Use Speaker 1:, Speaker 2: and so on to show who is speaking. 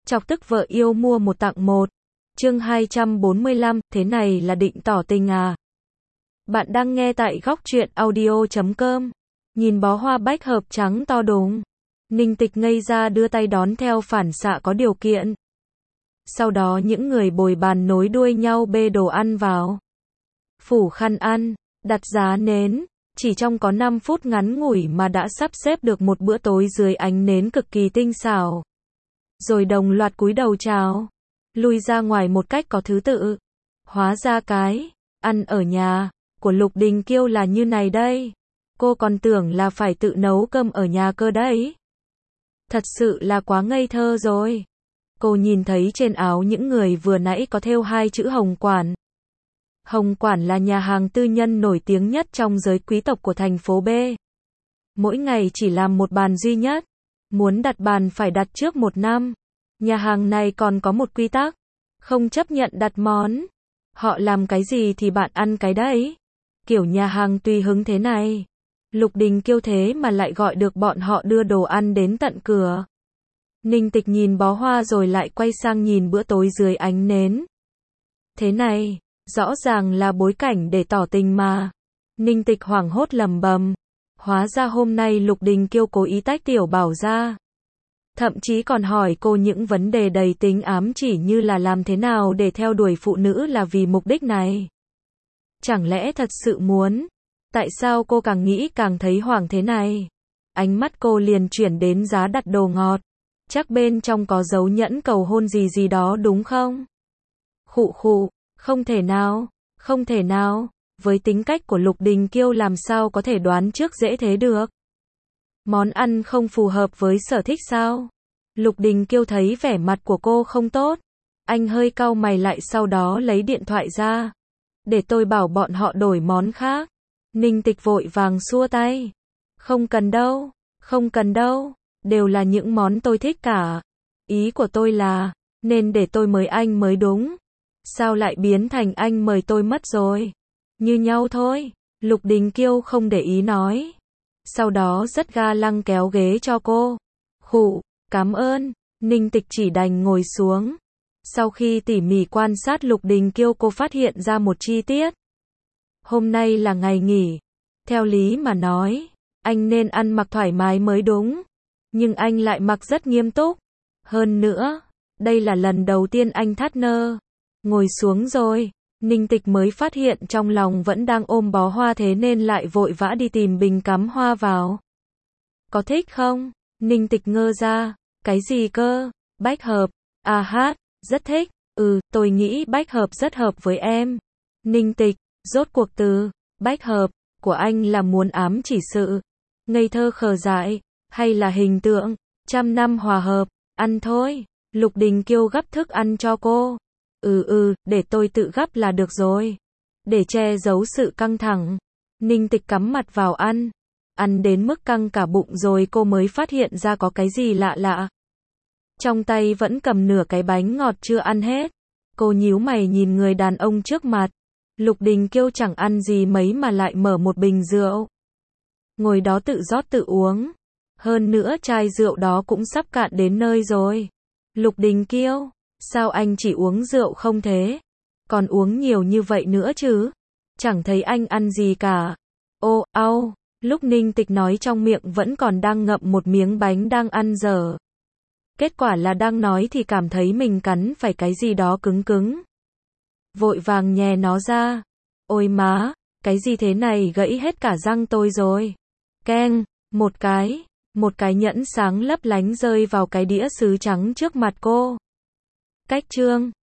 Speaker 1: Chọc tức vợ yêu mua một tặng một. Chương 245, thế này là định tỏ tình à? Bạn đang nghe tại góc truyện audio.com. Nhìn bó hoa bách hợp trắng to đùng. Ninh Tịch ngây ra đưa tay đón theo phản xạ có điều kiện. Sau đó những người bồi bàn nối đuôi nhau bê đồ ăn vào. Phủ khăn ăn, đặt giá nến. Chỉ trong có 5 phút ngắn ngủi mà đã sắp xếp được một bữa tối dưới ánh nến cực kỳ tinh xảo. Rồi đồng loạt cúi đầu chào. Lui ra ngoài một cách có thứ tự. Hóa ra cái ăn ở nhà của Lục Đình Kiêu là như này đây. Cô còn tưởng là phải tự nấu cơm ở nhà cơ đấy. Thật sự là quá ngây thơ rồi. Cô nhìn thấy trên áo những người vừa nãy có thêu 2 chữ Hồng Quản. Hồng Quản là nhà hàng tư nhân nổi tiếng nhất trong giới quý tộc của thành phố B. Mỗi ngày chỉ làm một bàn duy nhất. Muốn đặt bàn phải đặt trước 1 năm. Nhà hàng này còn có một quy tắc. Không chấp nhận đặt món. Họ làm cái gì thì bạn ăn cái đấy. Kiểu nhà hàng tùy hứng thế này. Lục Đình Kiêu thế mà lại gọi được bọn họ đưa đồ ăn đến tận cửa. Ninh Tịch nhìn bó hoa rồi lại quay sang nhìn bữa tối dưới ánh nến. Thế này, rõ ràng là bối cảnh để tỏ tình mà. Ninh Tịch hoảng hốt lầm bầm. Hóa ra hôm nay Lục Đình Kiêu cố ý tách Tiểu Bảo ra. Thậm chí còn hỏi cô những vấn đề đầy tính ám chỉ như là làm thế nào để theo đuổi phụ nữ là vì mục đích này. Chẳng lẽ thật sự muốn? Tại sao cô càng nghĩ càng thấy hoảng thế này? Ánh mắt cô liền chuyển đến giá đặt đồ ngọt. Chắc bên trong có dấu nhẫn cầu hôn gì gì đó đúng không? Khụ khụ, không thể nào, không thể nào. Với tính cách của Lục Đình Kiêu làm sao có thể đoán trước dễ thế được? Món ăn không phù hợp với sở thích sao? Lục Đình Kiêu thấy vẻ mặt của cô không tốt. Anh hơi cau mày lại sau đó lấy điện thoại ra. Để tôi bảo bọn họ đổi món khác. Ninh Tịch vội vàng xua tay. Không cần đâu, không cần đâu. Đều là những món tôi thích cả. Ý của tôi là, nên để tôi mời anh mới đúng. Sao lại biến thành anh mời tôi mất rồi? Như nhau thôi. Lục Đình Kiêu không để ý nói. Sau đó rất ga lăng kéo ghế cho cô. Khụ, cảm ơn. Ninh Tịch chỉ đành ngồi xuống. Sau khi tỉ mỉ quan sát Lục Đình Kiêu, cô phát hiện ra một chi tiết. Hôm nay là ngày nghỉ. Theo lý mà nói, anh nên ăn mặc thoải mái mới đúng. Nhưng anh lại mặc rất nghiêm túc. Hơn nữa, đây là lần đầu tiên anh thắt nơ. Ngồi xuống rồi. Ninh Tịch mới phát hiện trong lòng vẫn đang ôm bó hoa, thế nên lại vội vã đi tìm bình cắm hoa vào. Có thích không? Ninh Tịch ngơ ra. Cái gì cơ? Bách hợp. À hát, rất thích. Tôi nghĩ bách hợp rất hợp với em. Ninh Tịch, rốt cuộc từ bách hợp của anh là muốn ám chỉ sự ngây thơ khờ dại, hay là hình tượng 100 năm hòa hợp? Ăn thôi. Lục Đình Kiêu gắp thức ăn cho cô. Để tôi tự gắp là được rồi. Để che giấu sự căng thẳng. Ninh Tịch cắm mặt vào ăn. Ăn đến mức căng cả bụng rồi cô mới phát hiện ra có cái gì lạ lạ. Trong tay vẫn cầm nửa cái bánh ngọt chưa ăn hết. Cô nhíu mày nhìn người đàn ông trước mặt. Lục Đình Kiêu chẳng ăn gì mấy mà lại mở một bình rượu. Ngồi đó tự rót tự uống. Hơn nữa chai rượu đó cũng sắp cạn đến nơi rồi. Lục Đình Kiêu, sao anh chỉ uống rượu không thế? Còn uống nhiều như vậy nữa chứ? Chẳng thấy anh ăn gì cả. Ô, au, lúc Ninh Tịch nói trong miệng vẫn còn đang ngậm một miếng bánh đang ăn dở. Kết quả là đang nói thì cảm thấy mình cắn phải cái gì đó cứng cứng. Vội vàng nhè nó ra. Ôi má, cái gì thế này, gãy hết cả răng tôi rồi. Keng, một cái nhẫn sáng lấp lánh rơi vào cái đĩa sứ trắng trước mặt cô. Cách chương